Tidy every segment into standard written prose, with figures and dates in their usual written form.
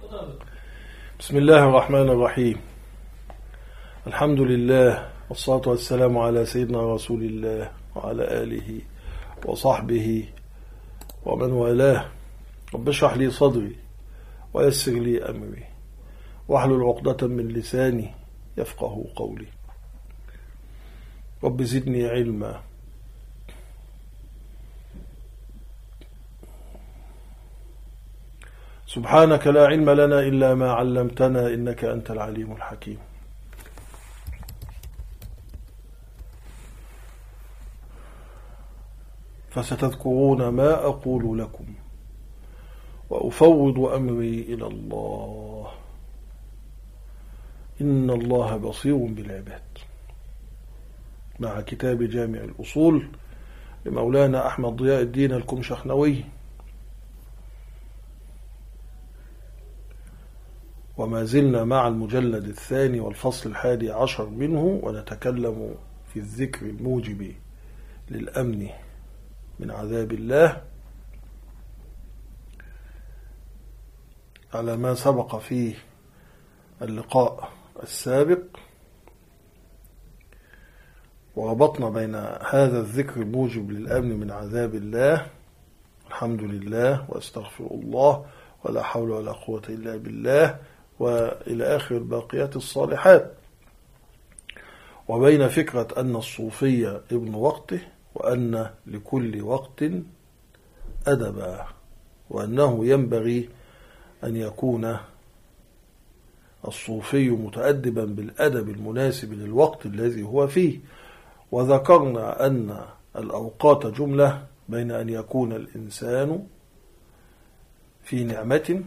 بسم الله الرحمن الرحيم. الحمد لله والصلاة والسلام على سيدنا رسول الله وعلى آله وصحبه ومن والاه. رب اشرح لي صدري ويسر لي أمري واحلل عقدة من لساني يفقه قولي. رب زدني علما. سبحانك لا علم لنا إلا ما علمتنا إنك أنت العليم الحكيم. فستذكرون ما أقول لكم وأفوض أمري إلى الله إن الله بصير بالعباد. مع كتاب جامع الأصول لمولانا أحمد ضياء الدين الكمشخنوي، وما زلنا مع المجلد الثاني والفصل 11 منه، ونتكلم في الذكر الموجب للأمن من عذاب الله على ما سبق فيه اللقاء السابق، وربطنا بين هذا الذكر الموجب للأمن من عذاب الله الحمد لله واستغفر الله ولا حول ولا قوة إلا بالله وإلى آخر الباقيات الصالحات، وبين فكرة أن الصوفية ابن وقته، وأن لكل وقت أدبا، وأنه ينبغي أن يكون الصوفي متأدبا بالأدب المناسب للوقت الذي هو فيه. وذكرنا أن الأوقات جملة بين أن يكون الإنسان في نعمة،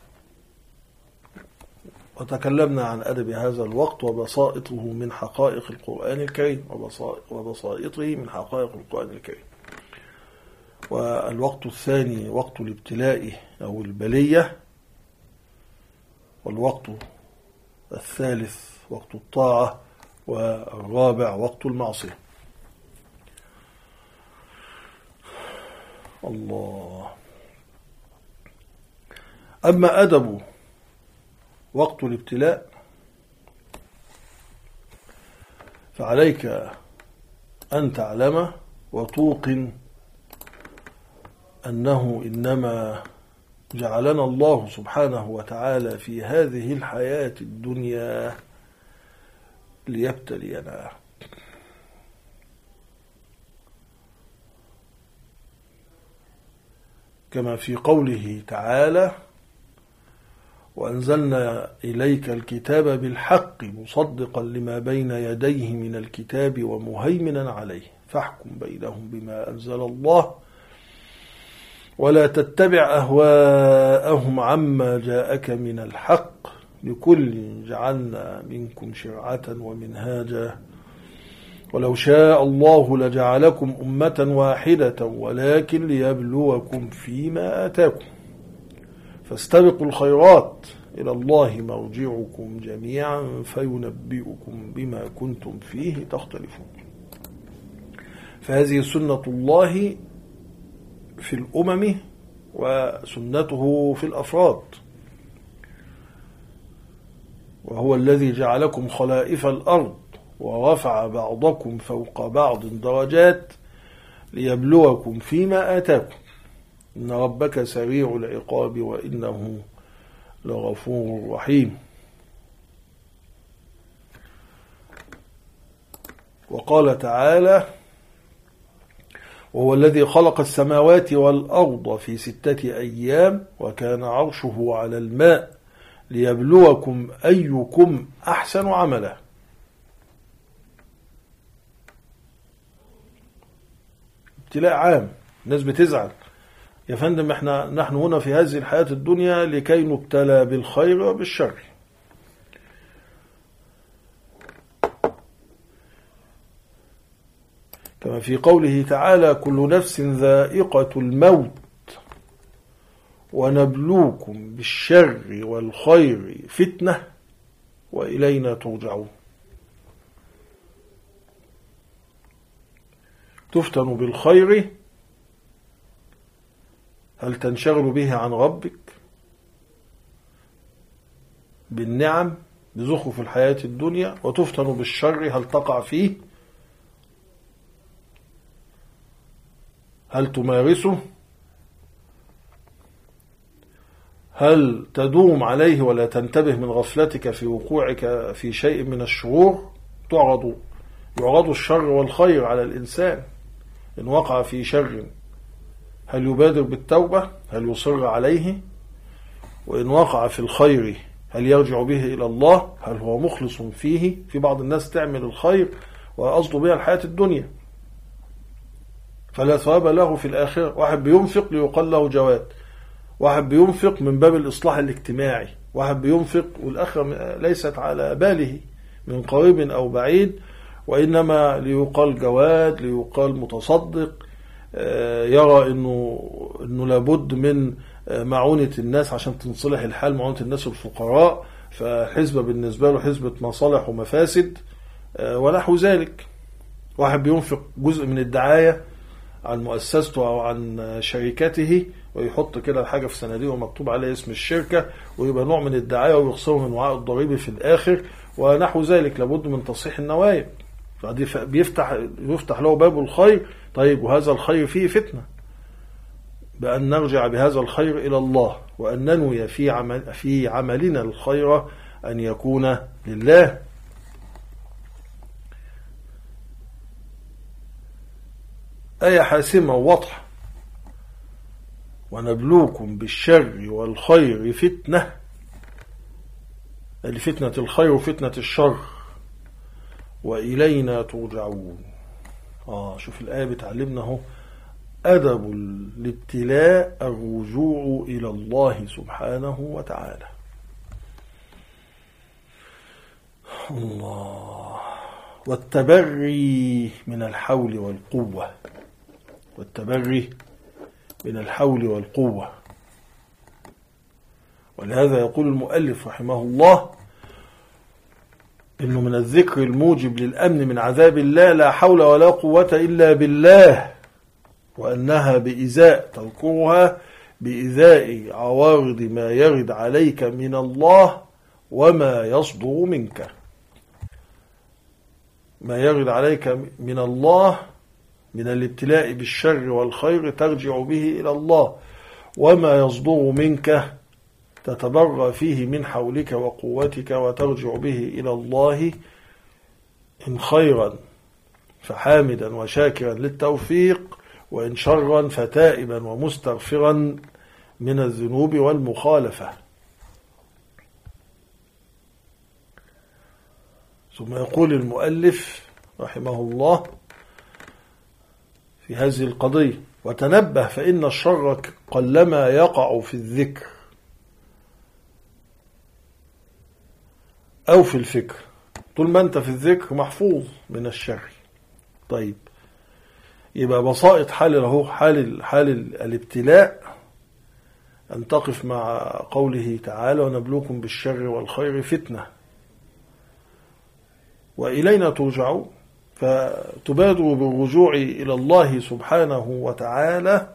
وتكلمنا عن أدب هذا الوقت وبسائطه من حقائق القرآن الكريم وبسائطه من حقائق القرآن الكريم. والوقت الثاني وقت الابتلاء أو البلية، والوقت الثالث وقت الطاعة، والرابع وقت المعصية. الله. أما أدب وقت الابتلاء فعليك أن تعلم وتوقن أنه إنما جعلنا الله سبحانه وتعالى في هذه الحياة الدنيا ليبتلينا، كما في قوله تعالى: وأنزلنا إليك الكتاب بالحق مصدقا لما بين يديه من الكتاب ومهيمنا عليه فاحكم بينهم بما أنزل الله ولا تتبع أهواءهم عما جاءك من الحق لكل جعلنا منكم شرعة ومنهاجا ولو شاء الله لجعلكم أمة واحدة ولكن ليبلوكم فيما آتاكم فاستبقوا الخيرات إلى الله مرجعكم جميعا فينبئكم بما كنتم فيه تختلفون. فهذه سنة الله في الأمم وسنته في الأفراد، وهو الذي جعلكم خلائف الأرض ورفع بعضكم فوق بعض درجات ليبلوكم فيما آتاكم إن ربك سريع العقاب وإنه لغفور رحيم. وقال تعالى: وهو الذي خلق السماوات والأرض في 6 أيام وكان عرشه على الماء ليبلوكم أيكم أحسن عملا. ابتلاء عام، الناس بتزعل يا فندم، نحن هنا في هذه الحياة الدنيا لكي نبتلى بالخير وبالشر. كما في قوله تعالى: كل نفس ذائقة الموت ونبلوكم بالشر والخير فتنة وإلينا ترجعون. تفتن بالخير، هل تنشغل به عن ربك بالنعم بزخرف الحياة الدنيا، وتفتن بالشر. هل تقع فيه؟ هل تمارسه؟ هل تدوم عليه ولا تنتبه من غفلتك في وقوعك في شيء من الشرور؟ يعرض الشر والخير على الإنسان. إن وقع في شر هل يبادر بالتوبة؟ هل يصر عليه؟ وإن وقع في الخير هل يرجع به إلى الله؟ هل هو مخلص فيه؟ في بعض الناس تعمل الخير وقصده بها الحياة الدنيا فلا ثواب له في الآخرة. واحد بينفق ليقال له جواد، واحد بينفق من باب الإصلاح الاجتماعي، واحد بينفق والآخرة ليست على باله من قريب أو بعيد، وإنما ليقال جواد، ليقال متصدق، يرى إنه لابد من معونة الناس عشان تنصلح الحال، معونة الناس الفقراء، فحزبة بالنسبة له حزبة مصالح ومفاسد ونحو ذلك. واحد بينفق جزء من الدعاية عن مؤسسته أو عن شركته ويحط كده الحاجة في صناديق ومكتوب عليه اسم الشركة ويبقى نوع من الدعاية ويخسره من وعاء الضريبي في الآخر ونحو ذلك. لابد من تصحيح النوايا، فدي يفتح له باب الخير. طيب وهذا الخير فيه فتنة، بأن نرجع بهذا الخير إلى الله، وأن ننوي في عملنا الخير أن يكون لله. آية حاسمة وواضحة: ونبلوكم بالشر والخير فتنة، فتنة الخير وفتنة الشر وإلينا ترجعون. شوف الآية بتعلمنا اهو أدب الابتلاء الرجوع إلى الله سبحانه وتعالى. الله. والتبري من الحول والقوة، والتبري من الحول والقوة. ولهذا يقول المؤلف رحمه الله إنه من الذكر الموجب للأمن من عذاب الله لا حول ولا قوة إلا بالله، وأنها بإزاء تذكرها بإزاء عوارض ما يرد عليك من الله وما يصدر منك. ما يرد عليك من الله من الابتلاء بالشر والخير ترجع به إلى الله، وما يصدر منك تتبرى فيه من حولك وقوتك وترجع به إلى الله، إن خيرا فحامدا وشاكرا للتوفيق، وإن شرا فتائبا ومستغفرا من الذنوب والمخالفة. ثم يقول المؤلف رحمه الله في هذه القضية: وتنبه فإن الشر قلما يقع في الذكر أو في الفكر. طول ما أنت في الذكر محفوظ من الشر. طيب يبقى بسائط حال الابتلاء أن تقف مع قوله تعالى: ونبلوكم بالشر والخير فتنة وإلينا ترجعون. فتبادر بالرجوع إلى الله سبحانه وتعالى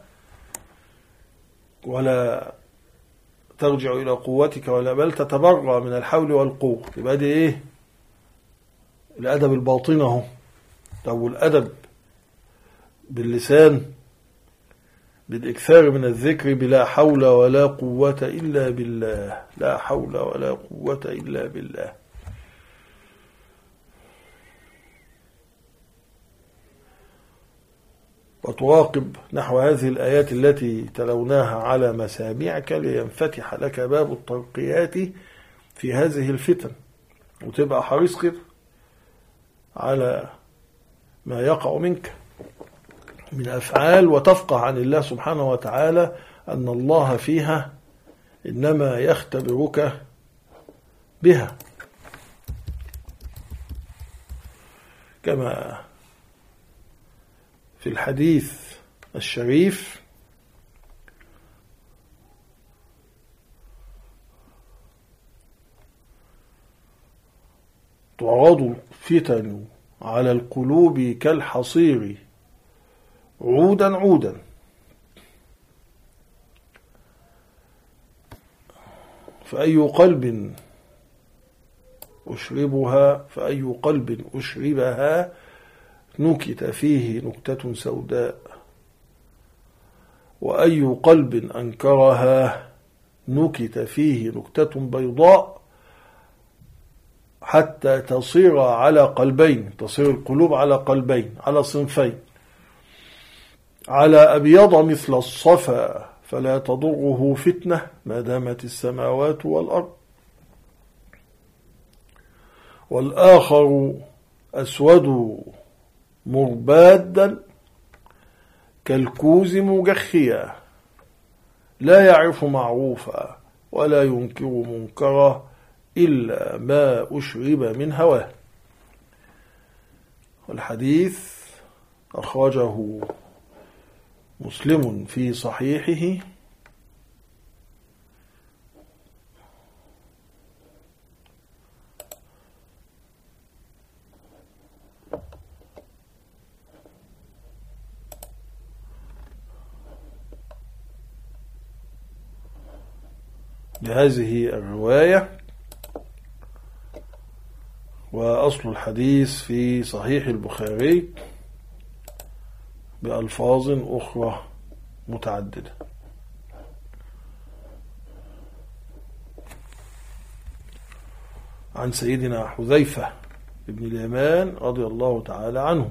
ولا ترجع إلى قوتك ولا بل تتبرى من الحول والقوة. يبقى دي إيه؟ الأدب الباطن اهو. أو الأدب باللسان بالإكثار من الذكر بلا حول ولا قوة إلا بالله، لا حول ولا قوة إلا بالله. وتراقب نحو هذه الآيات التي تلوناها على مسامعك لينفتح لك باب الترقيات في هذه الفتن، وتبقى حريص كده على ما يقع منك من أفعال، وتفقه عن الله سبحانه وتعالى أن الله فيها إنما يختبرك بها، كما في الحديث الشريف: تعرض الفتن على القلوب كالحصير عودا عودا. فأي قلب أشربها فأي قلب أشربها نكت فيه نكتة سوداء، وأي قلب أنكرها نكت فيه نكتة بيضاء، حتى تصير على قلبين، تصير القلوب على قلبين، على صنفين، على أبيض مثل الصفا فلا تضره فتنة ما دامت السماوات والأرض، والآخر أسود مربادا كالكوز مجخيا لا يعرف معروفا ولا ينكر منكرا إلا ما أشرب من هواه. والحديث أخرجه مسلم في صحيحه بهذه الرواية، وأصل الحديث في صحيح البخاري بألفاظ أخرى متعددة. عن سيدنا حذيفة بن اليمان رضي الله تعالى عنه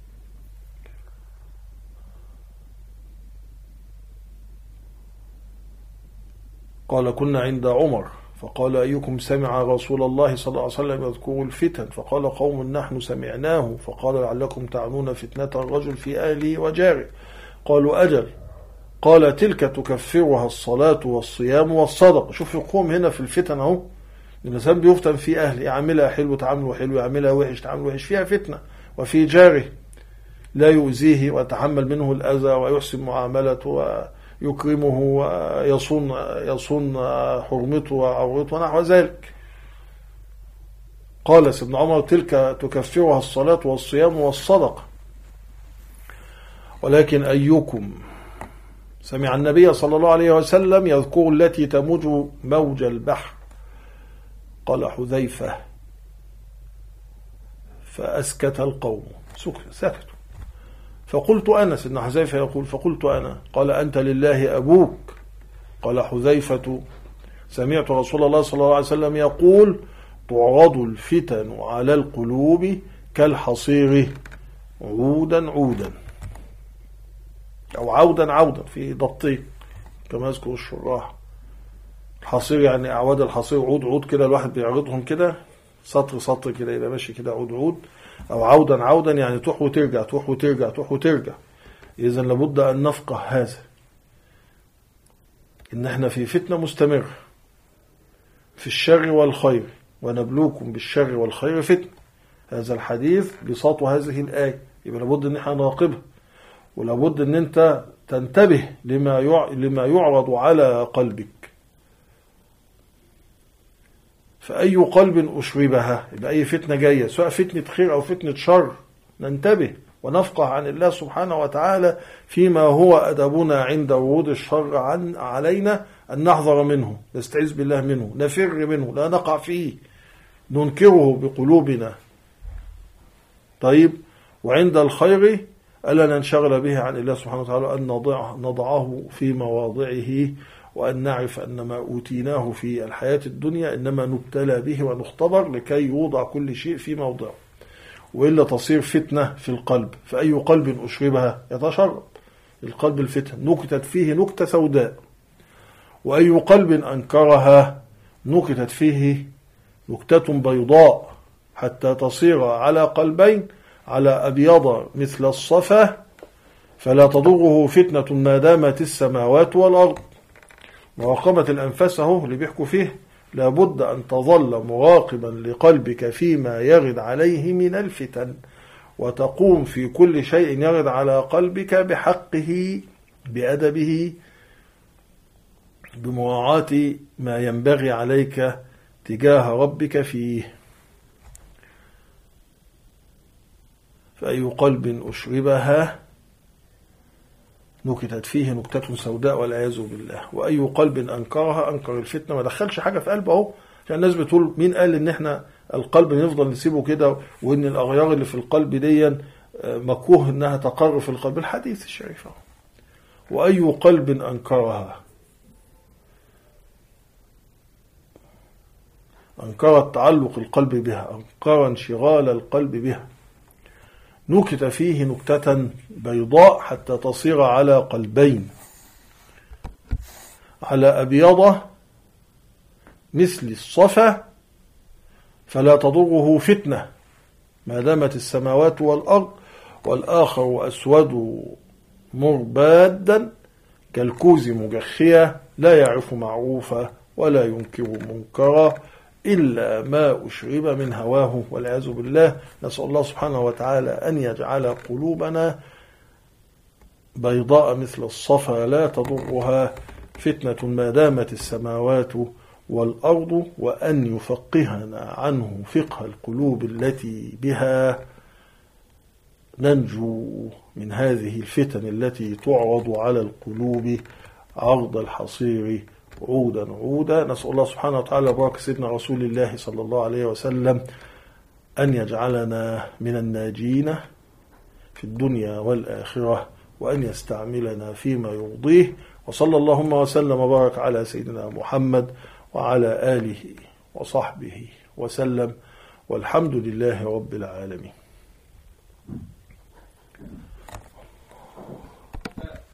قال: كنا عند عمر فقال: أيكم سمع رسول الله صلى الله عليه وسلم يذكر الفتن؟ فقال قوم: نحن سمعناه. فقال: لعلكم تعنون فتنة الرجل في أهله وجاره. قالوا: أجل. قال: تلك تكفرها الصلاة والصيام والصدق. شوف القوم هنا في الفتن اهو، الإنسان بيفتن في أهله، يعملها حلو تعامله حلو، يعملها وحش تعامله وحش، فيها فتنة. وفي جاره لا يؤذيه ويتحمل منه الأذى ويحسن معاملته ويكرمه ويصون حرمته وعورته ونحو ذلك. قال ابن عمر: تلك تكفرها الصلاة والصيام والصدقة. ولكن أيكم سمع النبي صلى الله عليه وسلم يذكر التي تموج موج البحر؟ قال حذيفة: فأسكت القوم، سكتوا. فقلت أنا، سيدنا حذيفة يقول: فقلت أنا. قال: أنت لله أبوك. قال حذيفة: سمعت رسول الله صلى الله عليه وسلم يقول: تعرض الفتن على القلوب كالحصير عودا عودا، أو عودا عودا في ضبطين كما يذكر الشراح. الحصير يعني أعواد الحصير، عود عود كده، الواحد بيعرضهم كده سطر سطر كده، يبقى ماشي كده عود عود. أو عودا عودا يعني تروح وترجع تروح وترجع تروح وترجع. إذا لابد أن نفقه هذا، إن احنا في فتنة مستمرة في الشر والخير، ونبلوكم بالشر والخير فتنة. هذا الحديث بساط هذه الآية، يبقى لابد أن احنا نراقبها، ولابد أن أنت تنتبه لما يعرض على قلبك. فأي قلب أشربها، يبقى أي فتنة جاية، سواء فتنة خير أو فتنة شر، ننتبه ونفقه عن الله سبحانه وتعالى فيما هو أدبنا عند ورود الشر علينا، أن نحذر منه، نستعيذ بالله منه، نفر منه، لا نقع فيه، ننكره بقلوبنا. طيب، وعند الخير ألا ننشغل به عن الله سبحانه وتعالى، أن نضعه في مواضعه، وأن نعرف أن ما أوتيناه في الحياة الدنيا إنما نبتلى به ونختبر لكي يوضع كل شيء في موضعه، وإلا تصير فتنة في القلب. فأي قلب أشربها يتشرب القلب الفتن، نكتت فيه نكتة سوداء. وأي قلب أنكرها نكتت فيه نكتة بيضاء، حتى تصير على قلبين، على أبيض مثل الصفا فلا تضره فتنة ما دامت السماوات والأرض. مراقبة الأنفاس اهو اللي بيحكوا فيه، لابد أن تظل مراقبا لقلبك فيما يرد عليه من الفتن، وتقوم في كل شيء يرد على قلبك بحقه، بأدبه، بمراعاة ما ينبغي عليك تجاه ربك فيه. فأي قلب أشربها نكتت فيه نكتة سوداء والعياذ بالله. وأي قلب أنكرها، أنكر الفتنة، ما دخلش حاجة في قلبه اهو. عشان الناس بتقول: مين قال إن إحنا القلب نفضل نسيبه كده، وإن الأغيار اللي في القلب دي مكروه إنها تقر في القلب. الحديث الشريف. وأي قلب أنكرها، أنكر تعلق القلب بها، أنكر انشغال القلب بها، نكت فيه نكتة بيضاء حتى تصير على قلبين، على أبيض مثل الصفا فلا تضره فتنة ما دامت السماوات والأرض، والآخر أسود مربادا كالكوز مجخية لا يعرف معروفا ولا ينكر منكرا إلا ما أشرب من هواه والعياذ بالله. نسأل الله سبحانه وتعالى أن يجعل قلوبنا بيضاء مثل الصفا لا تضرها فتنة ما دامت السماوات والأرض، وأن يفقهنا عنه فقه القلوب التي بها ننجو من هذه الفتن التي تعرض على القلوب عرض الحصير عودا عودا. نسأل الله سبحانه وتعالى بارك سيدنا رسول الله صلى الله عليه وسلم أن يجعلنا من الناجين في الدنيا والآخرة، وأن يستعملنا فيما يرضيه. وصلى اللهم وسلم وبارك على سيدنا محمد وعلى آله وصحبه وسلم، والحمد لله رب العالمين.